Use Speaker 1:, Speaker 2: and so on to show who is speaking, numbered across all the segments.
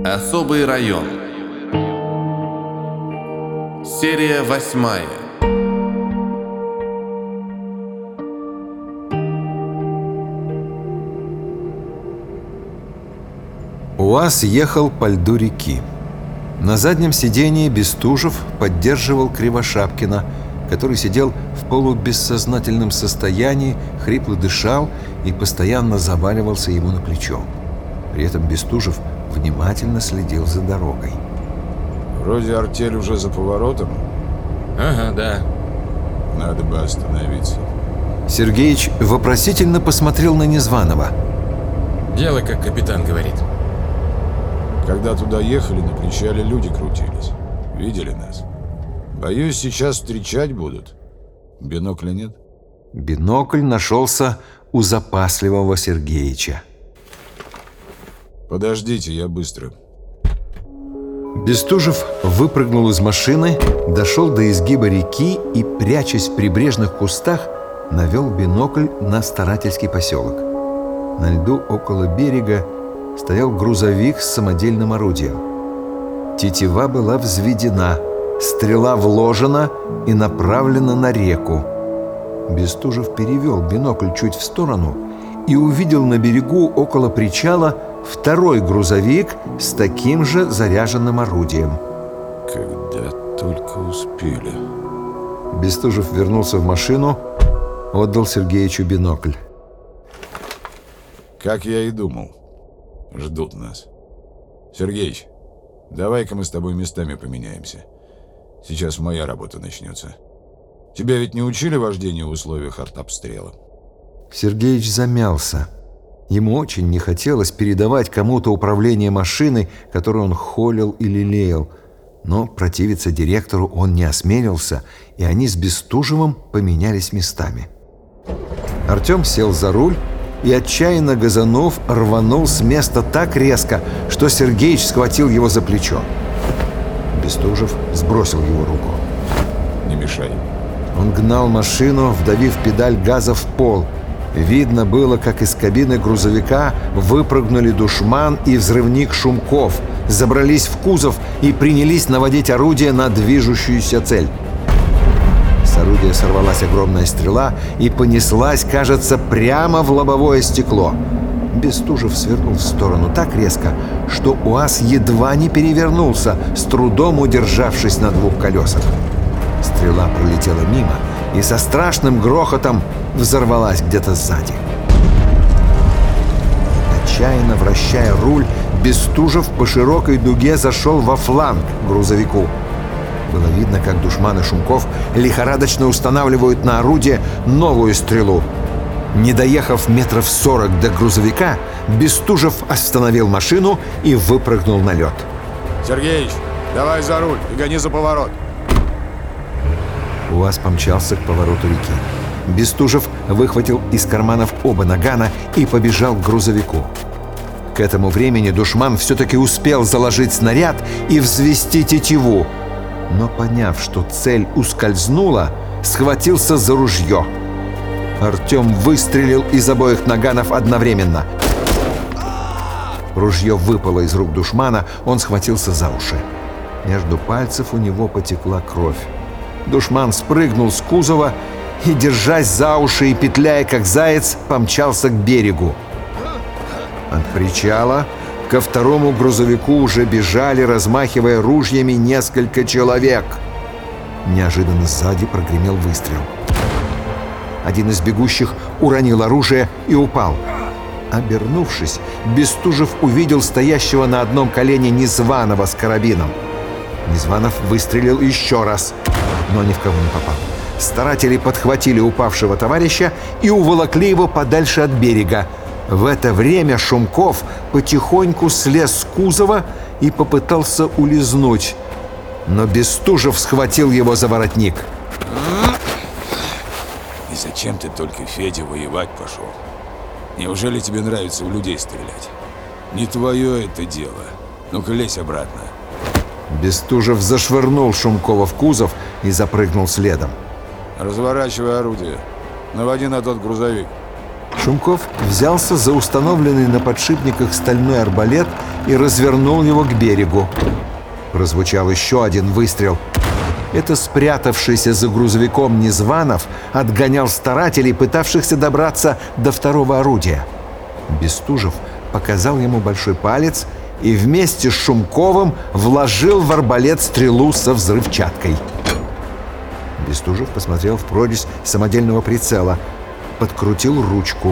Speaker 1: Особый район. Серия 8.
Speaker 2: УАЗ ехал по льду реки. На заднем сидении Бестужев поддерживал Кривошапкина, который сидел в полубессознательном состоянии, хрипло дышал и постоянно заваливался ему на плечо. При этом Бестужев внимательно следил за дорогой.
Speaker 3: Вроде артель уже за поворотом.
Speaker 4: Ага, да.
Speaker 3: Надо бы остановиться.
Speaker 2: Сергеич вопросительно посмотрел на Незваного.
Speaker 4: Дело, как капитан говорит.
Speaker 3: Когда туда ехали, на причале люди крутились. Видели нас. Боюсь, сейчас встречать будут. Бинокля нет?
Speaker 2: Бинокль нашелся у запасливого Сергеича.
Speaker 3: Подождите, я быстро.
Speaker 2: Бестужев выпрыгнул из машины, дошел до изгиба реки и, прячась в прибрежных кустах, навел бинокль на старательский поселок. На льду около берега стоял грузовик с самодельным орудием. Тетива была взведена, стрела вложена и направлена на реку. Бестужев перевел бинокль чуть в сторону и увидел на берегу около причала второй грузовик с таким же заряженным орудием.
Speaker 3: Когда только успели.
Speaker 2: Бестужев вернулся в машину, отдал Сергеичу бинокль.
Speaker 3: Как я и думал. Ждут нас. Сергеич, давай-ка мы с тобой местами поменяемся. Сейчас моя работа начнется. Тебя ведь не учили вождению в условиях артобстрела?
Speaker 2: Сергеич замялся. Ему очень не хотелось передавать кому-то управление машиной, которую он холил и лелеял. Но противиться директору он не осмелился, и они с Бестужевым поменялись местами. Артем сел за руль и, отчаянно газанув, рванул с места так резко, что Сергеич схватил его за плечо. Бестужев сбросил его руку.
Speaker 3: Не мешай.
Speaker 2: Он гнал машину, вдавив педаль газа в пол. Видно было, как из кабины грузовика выпрыгнули душман и взрывник Шумков, забрались в кузов и принялись наводить орудие на движущуюся цель. С орудия сорвалась огромная стрела и понеслась, кажется, прямо в лобовое стекло. Бестужев свернул в сторону так резко, что УАЗ едва не перевернулся, с трудом удержавшись на двух колесах. Стрела пролетела мимо и со страшным грохотом взорвалась где-то сзади. Отчаянно вращая руль, Бестужев по широкой дуге зашел во фланг грузовику. Было видно, как душманы Шумков лихорадочно устанавливают на орудие новую стрелу. Не доехав метров 40 до грузовика, Бестужев остановил машину и выпрыгнул на лед.
Speaker 3: Сергеич, давай за руль и гони за поворот.
Speaker 2: УАЗ помчался к повороту реки. Бестужев выхватил из карманов оба нагана и побежал к грузовику. К этому времени душман все-таки успел заложить снаряд и взвести тетиву, но, поняв, что цель ускользнула, схватился за ружье. Артем выстрелил из обоих наганов одновременно. Ружье выпало из рук душмана, он схватился за уши. Между пальцев у него потекла кровь. Душман спрыгнул с кузова и, держась за уши и петляя, как заяц, помчался к берегу. От причала ко второму грузовику уже бежали, размахивая ружьями, несколько человек. Неожиданно сзади прогремел выстрел. Один из бегущих уронил оружие и упал. Обернувшись, Бестужев увидел стоящего на одном колене Незваного с карабином. Незванов выстрелил еще раз, но ни в кого не попал. Старатели подхватили упавшего товарища и уволокли его подальше от берега. В это время Шумков потихоньку слез с кузова и попытался улизнуть, но Бестужев схватил его за воротник.
Speaker 3: И зачем ты только, Федя, воевать пошел? Неужели тебе нравится в людей стрелять? Не твое это дело. Ну-ка, лезь обратно.
Speaker 2: Бестужев зашвырнул Шумкова в кузов и запрыгнул следом.
Speaker 3: Разворачивай орудие. Наводи на тот грузовик.
Speaker 2: Шумков взялся за установленный на подшипниках стальной арбалет и развернул его к берегу. Прозвучал еще один выстрел. Это спрятавшийся за грузовиком Незванов отгонял старателей, пытавшихся добраться до второго орудия. Бестужев показал ему большой палец и вместе с Шумковым вложил в арбалет стрелу со взрывчаткой. Бестужев посмотрел в прорезь самодельного прицела, подкрутил ручку.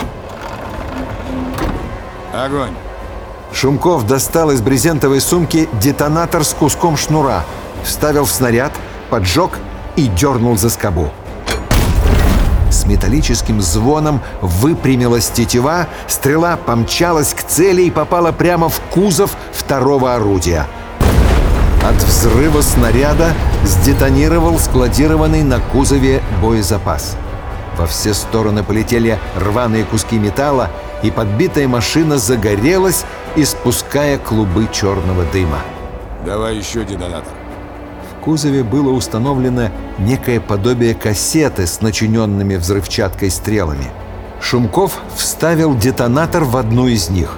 Speaker 3: Огонь!
Speaker 2: Шумков достал из брезентовой сумки детонатор с куском шнура, вставил в снаряд, поджег и дернул за скобу. С металлическим звоном выпрямилась тетива, стрела помчалась к цели и попала прямо в кузов второго орудия. От взрыва снаряда сдетонировал складированный на кузове боезапас. Во все стороны полетели рваные куски металла, и подбитая машина загорелась, испуская клубы черного дыма.
Speaker 3: Давай еще детонатор.
Speaker 2: В кузове было установлено некое подобие кассеты с начиненными взрывчаткой стрелами. Шумков вставил детонатор в одну из них.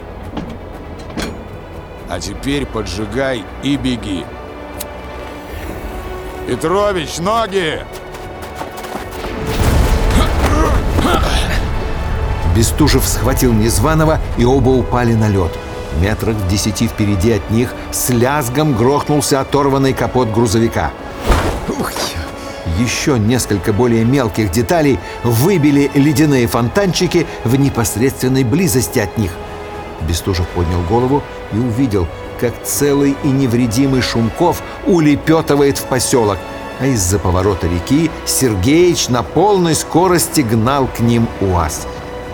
Speaker 3: А теперь поджигай и беги. Петрович, ноги!
Speaker 2: Бестужев схватил Незваного, и оба упали на лед. Метрах в 10 впереди от них с лязгом грохнулся оторванный капот грузовика. Еще несколько более мелких деталей выбили ледяные фонтанчики в непосредственной близости от них. Бестужев поднял голову и увидел, как целый и невредимый Шумков улепетывает в поселок, а из-за поворота реки Сергеич на полной скорости гнал к ним УАЗ.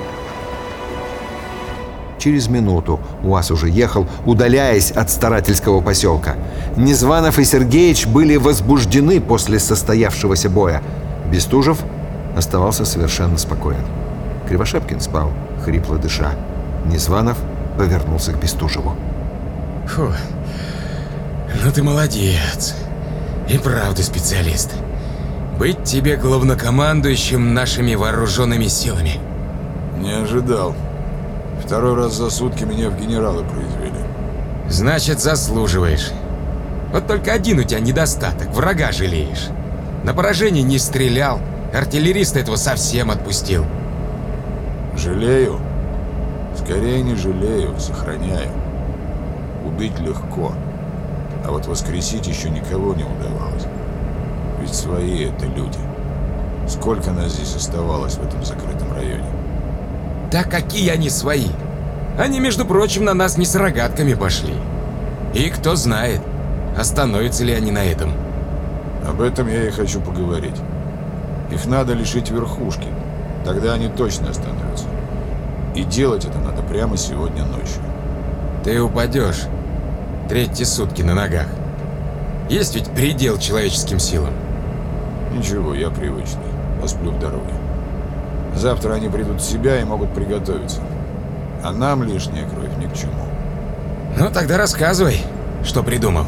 Speaker 2: Через минуту УАЗ уже ехал, удаляясь от старательского поселка. Незванов и Сергеич были возбуждены после состоявшегося боя. Бестужев оставался совершенно спокоен. Кривошапкин спал, хрипло дыша. Незванов повернулся к Бестужеву.
Speaker 4: Фу, ну ты молодец. И правда специалист. Быть тебе главнокомандующим нашими вооруженными силами.
Speaker 3: Не ожидал. Второй раз за сутки меня в генералы произвели.
Speaker 4: Значит, заслуживаешь. Вот только один у тебя недостаток. Врага жалеешь. На поражение не стрелял. Артиллериста этого совсем отпустил.
Speaker 3: Жалею? Скорее не жалею, сохраняю. Убить легко. А вот воскресить еще никого не удавалось. Ведь свои это люди. Сколько нас здесь оставалось в этом закрытом районе?
Speaker 4: Да какие они свои? Они, между прочим, на нас не с рогатками пошли. И кто знает, остановятся ли они на этом.
Speaker 3: Об этом я и хочу поговорить. Их надо лишить верхушки. Тогда они точно остановятся. И делать это надо прямо сегодня ночью.
Speaker 4: Ты упадешь. Третьи сутки на ногах. Есть ведь предел человеческим силам.
Speaker 3: Ничего, я привычный. Посплю в дороге. Завтра они придут в себя и могут приготовиться. А нам лишняя кровь ни к чему.
Speaker 4: Ну тогда рассказывай, что придумал.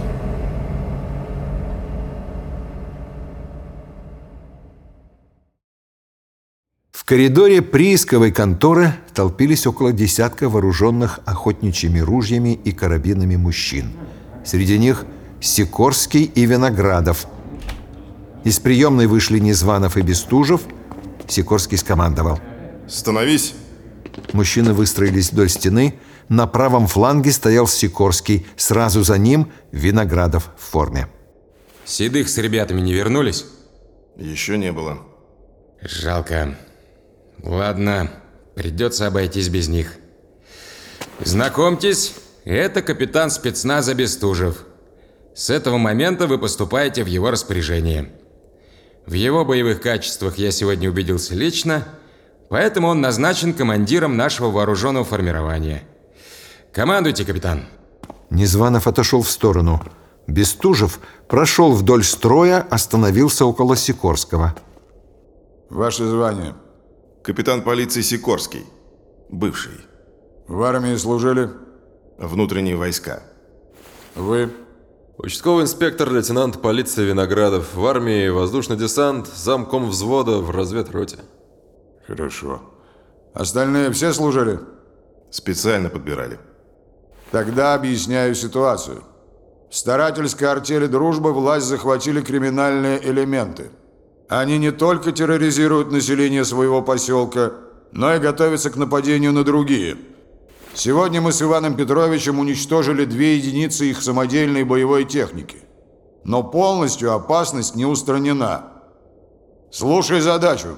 Speaker 2: В коридоре приисковой конторы толпились около десятка вооруженных охотничьими ружьями и карабинами мужчин. Среди них Сикорский и Виноградов. Из приемной вышли Незванов и Бестужев. Сикорский скомандовал:
Speaker 5: «Становись!»
Speaker 2: Мужчины выстроились вдоль стены. На правом фланге стоял Сикорский. Сразу за ним Виноградов в форме.
Speaker 4: Седых с ребятами не вернулись?
Speaker 5: Еще не было.
Speaker 4: Жалко. Ладно, придется обойтись без них. Знакомьтесь, это капитан спецназа Бестужев. С этого момента вы поступаете в его распоряжение. В его боевых качествах я сегодня убедился лично, поэтому он назначен командиром нашего вооруженного формирования. Командуйте, капитан.
Speaker 2: Незванов отошел в сторону. Бестужев прошел вдоль строя, остановился около Сикорского.
Speaker 3: Ваше звание?
Speaker 5: Капитан полиции Сикорский. Бывший.
Speaker 3: В армии служили?
Speaker 5: Внутренние войска.
Speaker 3: Вы?
Speaker 6: Участковый инспектор, лейтенант полиции Виноградов. В армии воздушный десант, замком взвода в разведроте.
Speaker 3: Хорошо. Остальные все служили?
Speaker 5: Специально подбирали.
Speaker 3: Тогда объясняю ситуацию. В старательской артели «Дружба» власть захватили криминальные элементы. Они не только терроризируют население своего поселка, но и готовятся к нападению на другие. Сегодня мы с Иваном Петровичем уничтожили 2 единицы их самодельной боевой техники. Но полностью опасность не устранена. Слушай задачу.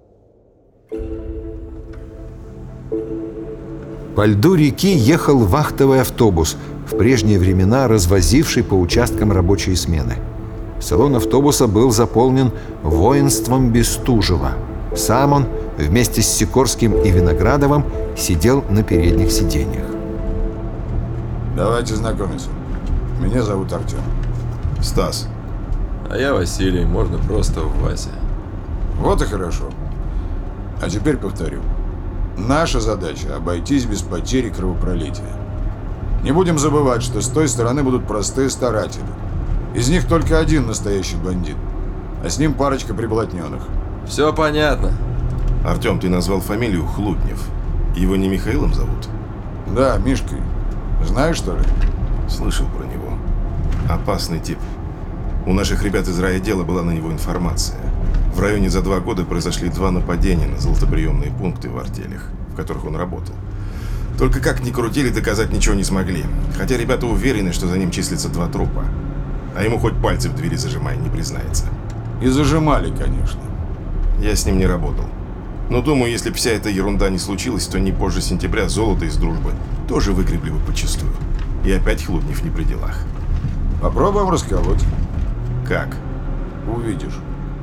Speaker 2: По льду реки ехал вахтовый автобус, в прежние времена развозивший по участкам рабочие смены. Салон автобуса был заполнен воинством Бестужева. Сам он вместе с Сикорским и Виноградовым сидел на передних сиденьях.
Speaker 3: Давайте знакомиться. Меня зовут Артем.
Speaker 5: Стас.
Speaker 6: А я Василий, можно просто Вася.
Speaker 3: Вот и хорошо. А теперь повторю. Наша задача – обойтись без потери и кровопролития. Не будем забывать, что с той стороны будут простые старатели. Из них только один настоящий бандит, а с ним парочка приблотненных.
Speaker 6: Все понятно.
Speaker 5: Артем, ты назвал фамилию Хлуднев. Его не Михаилом зовут?
Speaker 3: Да, Мишкой. Знаешь, что ли?
Speaker 5: Слышал про него. Опасный тип. У наших ребят из райотдела была на него информация. В районе за 2 года произошли 2 нападения на золотоприемные пункты в артелях, в которых он работал. Только как ни крутили, доказать ничего не смогли. Хотя ребята уверены, что за ним числится 2 трупа. А ему хоть пальцы в двери зажимай, не признается.
Speaker 3: И зажимали, конечно.
Speaker 5: Я с ним не работал. Но думаю, если бы вся эта ерунда не случилась, то не позже сентября золото из дружбы тоже выгребли бы почистую. И опять Хлуднев не при делах.
Speaker 3: Попробуем расколоть.
Speaker 5: Как?
Speaker 3: Увидишь.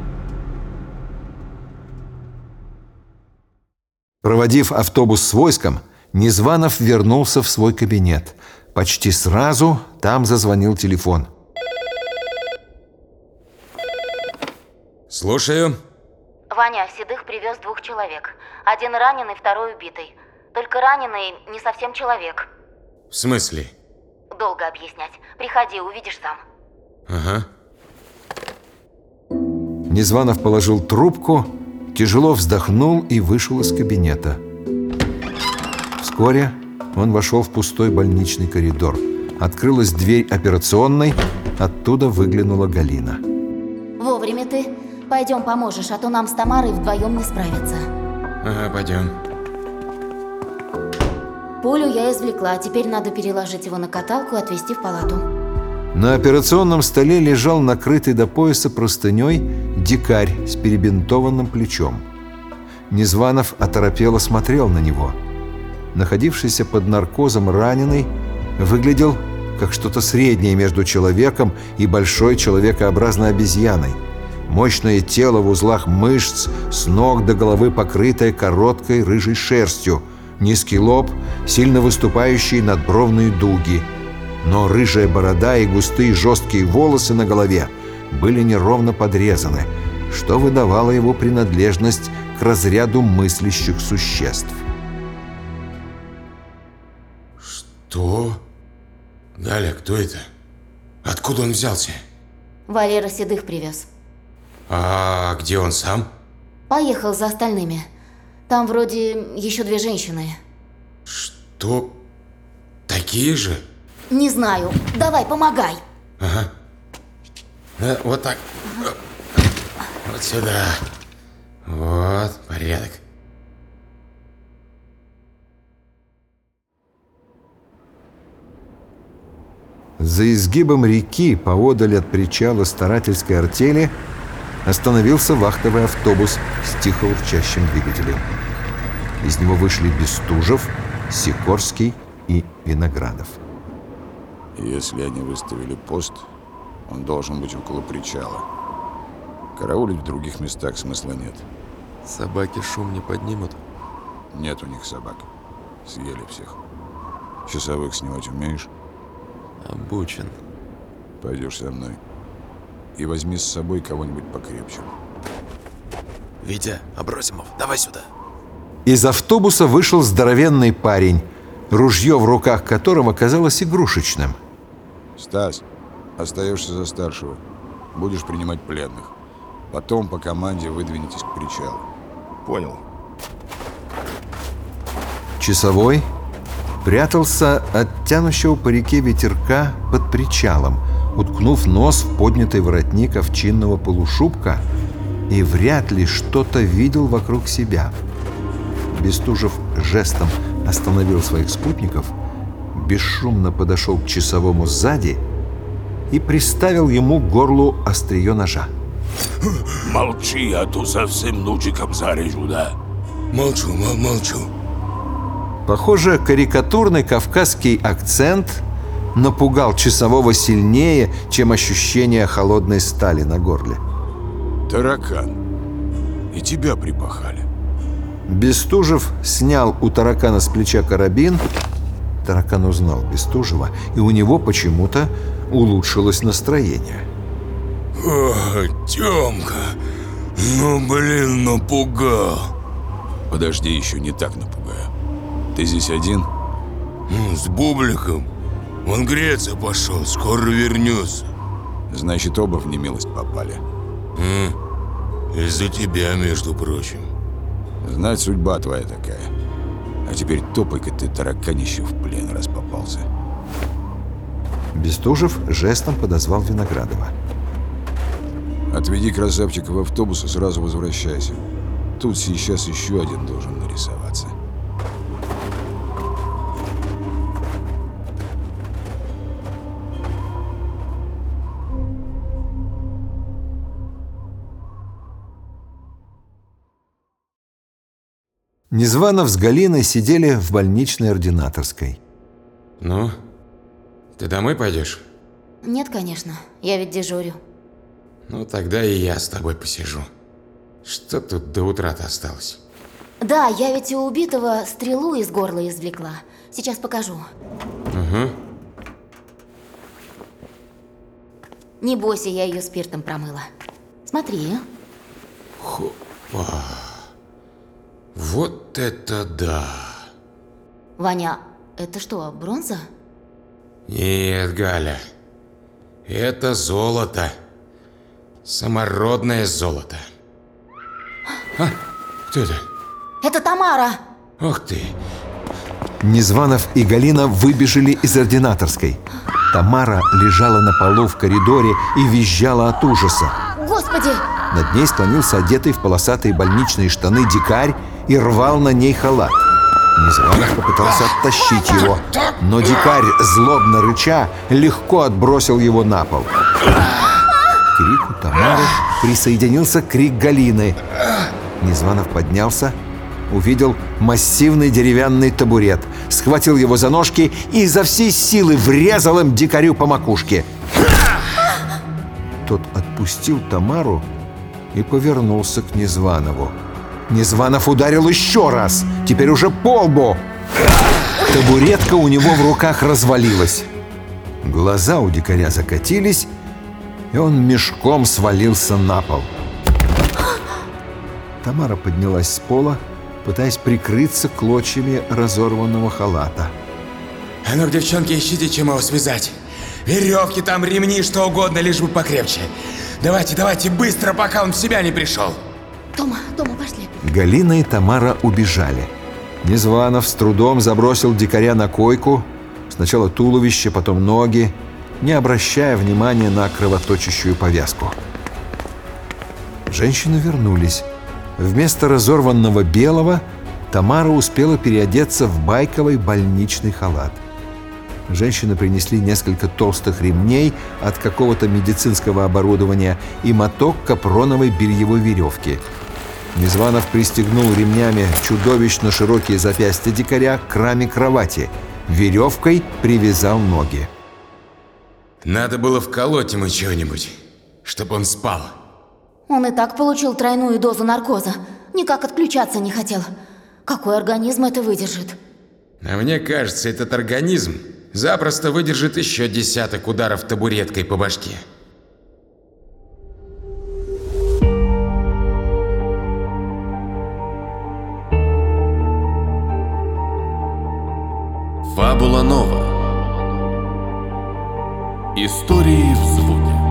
Speaker 2: Проводив автобус с войском, Незванов вернулся в свой кабинет. Почти сразу там зазвонил телефон.
Speaker 4: Слушаю.
Speaker 7: Ваня, Седых привез 2 человек. Один раненый, второй убитый. Только раненый не совсем человек.
Speaker 4: В смысле?
Speaker 7: Долго объяснять. Приходи, увидишь сам.
Speaker 4: Ага.
Speaker 2: Незванов положил трубку, тяжело вздохнул и вышел из кабинета. Вскоре он вошел в пустой больничный коридор. Открылась дверь операционной, оттуда выглянула Галина.
Speaker 7: Вовремя ты. Пойдем поможешь, а то нам с Тамарой вдвоем не справиться.
Speaker 4: Ага, пойдем.
Speaker 7: Пулю я извлекла, теперь надо переложить его на каталку и отвезти в палату.
Speaker 2: На операционном столе лежал накрытый до пояса простыней дикарь с перебинтованным плечом. Незванов оторопело смотрел на него. Находившийся под наркозом раненый выглядел как что-то среднее между человеком и большой человекообразной обезьяной. Мощное тело в узлах мышц, с ног до головы покрытое короткой рыжей шерстью, низкий лоб, сильно выступающие надбровные дуги. Но рыжая борода и густые жесткие волосы на голове были неровно подрезаны, что выдавало его принадлежность к разряду мыслящих существ.
Speaker 4: Что? Галя, кто это? Откуда он взялся?
Speaker 7: Валера Седых привез.
Speaker 4: А где он сам?
Speaker 7: Поехал за остальными. Там вроде еще 2 женщины.
Speaker 4: Что? Такие же?
Speaker 7: Не знаю. Давай, помогай.
Speaker 4: Ага. Да, вот так. Вот сюда. Вот, порядок.
Speaker 2: За изгибом реки, поодаль от причала старательской артели, остановился вахтовый автобус с тихо урчащим двигателем. Из него вышли Бестужев, Сикорский и Виноградов.
Speaker 3: Если они выставили пост, он должен быть около причала. Караулить в других местах смысла нет.
Speaker 6: Собаки шум не поднимут?
Speaker 3: Нет у них собак. Съели всех. Часовых снимать умеешь?
Speaker 6: Обучен.
Speaker 3: Пойдешь со мной. И возьми с собой кого-нибудь покрепче.
Speaker 6: Витя, Абросимов, давай сюда.
Speaker 2: Из автобуса вышел здоровенный парень, ружье в руках которого казалось игрушечным.
Speaker 3: Стас, остаешься за старшего. Будешь принимать пленных. Потом по команде выдвинетесь к причалу.
Speaker 5: Понял.
Speaker 2: Часовой прятался от тянущего по реке ветерка под причалом, уткнув нос в поднятый воротник овчинного полушубка, и вряд ли что-то видел вокруг себя. Бестужев жестом остановил своих спутников, бесшумно подошел к часовому сзади и приставил ему к горлу острие ножа.
Speaker 8: Молчи, а то совсем ножиком зарежу, да?
Speaker 9: Молчу, молчу.
Speaker 2: Похоже, карикатурный кавказский акцент напугал часового сильнее, чем ощущение холодной стали на горле.
Speaker 3: Таракан. И тебя припахали.
Speaker 2: Бестужев снял у таракана с плеча карабин. Таракан узнал Бестужева, и у него почему-то улучшилось настроение.
Speaker 9: О, Тёмка, напугал.
Speaker 3: Подожди, еще не так напугаю. Ты здесь один?
Speaker 9: С Бубликом. Он греться пошел, скоро вернется.
Speaker 3: Значит, оба в немилость попали.
Speaker 9: Из-за тебя, между прочим.
Speaker 3: Знать, судьба твоя такая. А теперь топай-ка ты, тараканище, в плен, раз попался.
Speaker 2: Бестужев жестом подозвал Виноградова.
Speaker 3: Отведи красавчика в автобус и сразу возвращайся. Тут сейчас еще один должен нарисоваться.
Speaker 2: Незванов с Галиной сидели в больничной ординаторской.
Speaker 4: Ну, ты домой пойдешь?
Speaker 7: Нет, конечно. Я ведь дежурю.
Speaker 4: Ну, тогда и я с тобой посижу. Что тут до утра-то осталось?
Speaker 7: Да, я ведь у убитого стрелу из горла извлекла. Сейчас покажу.
Speaker 4: Угу.
Speaker 7: Не бойся, я ее спиртом промыла. Смотри.
Speaker 4: Хопа. Вот это да.
Speaker 7: Ваня, это что, бронза?
Speaker 4: Нет, Галя. Это золото. Самородное золото. А, кто это?
Speaker 7: Это Тамара!
Speaker 4: Ух ты.
Speaker 2: Незванов и Галина выбежали из ординаторской. Тамара лежала на полу в коридоре и визжала от ужаса.
Speaker 7: Господи!
Speaker 2: Над ней склонился одетый в полосатые больничные штаны дикарь и рвал на ней халат. Незванов попытался оттащить его, но дикарь, злобно рыча, легко отбросил его на пол. К крику Тамары присоединился крик Галины. Незванов поднялся, увидел массивный деревянный табурет, схватил его за ножки и изо всей силы врезал им дикарю по макушке. Тот отпустил Тамару и повернулся к Незванову. Незванов ударил еще раз, теперь уже по лбу. Табуретка у него в руках развалилась. Глаза у дикаря закатились, и он мешком свалился на пол. Тамара поднялась с пола, пытаясь прикрыться клочьями разорванного халата.
Speaker 4: А ну, девчонки, ищите, чем его связать. Веревки там, ремни, что угодно, лишь бы покрепче. Давайте, давайте, быстро, пока он в себя не пришел.
Speaker 7: Тома, пошли.
Speaker 2: Галина и Тамара убежали. Незванов с трудом забросил дикаря на койку. Сначала туловище, потом ноги, не обращая внимания на кровоточащую повязку. Женщины вернулись. Вместо разорванного белого Тамара успела переодеться в байковый больничный халат. Женщины принесли несколько толстых ремней от какого-то медицинского оборудования и моток капроновой бельевой веревки. Незванов пристегнул ремнями чудовищно широкие запястья дикаря к раме кровати. Веревкой привязал ноги.
Speaker 4: Надо было вколоть ему чего-нибудь, чтобы он спал.
Speaker 7: Он и так получил тройную дозу наркоза. Никак отключаться не хотел. Какой организм это выдержит?
Speaker 4: А мне кажется, этот организм запросто выдержит еще десяток ударов табуреткой по башке.
Speaker 1: Фабула Нова. Истории в звуке.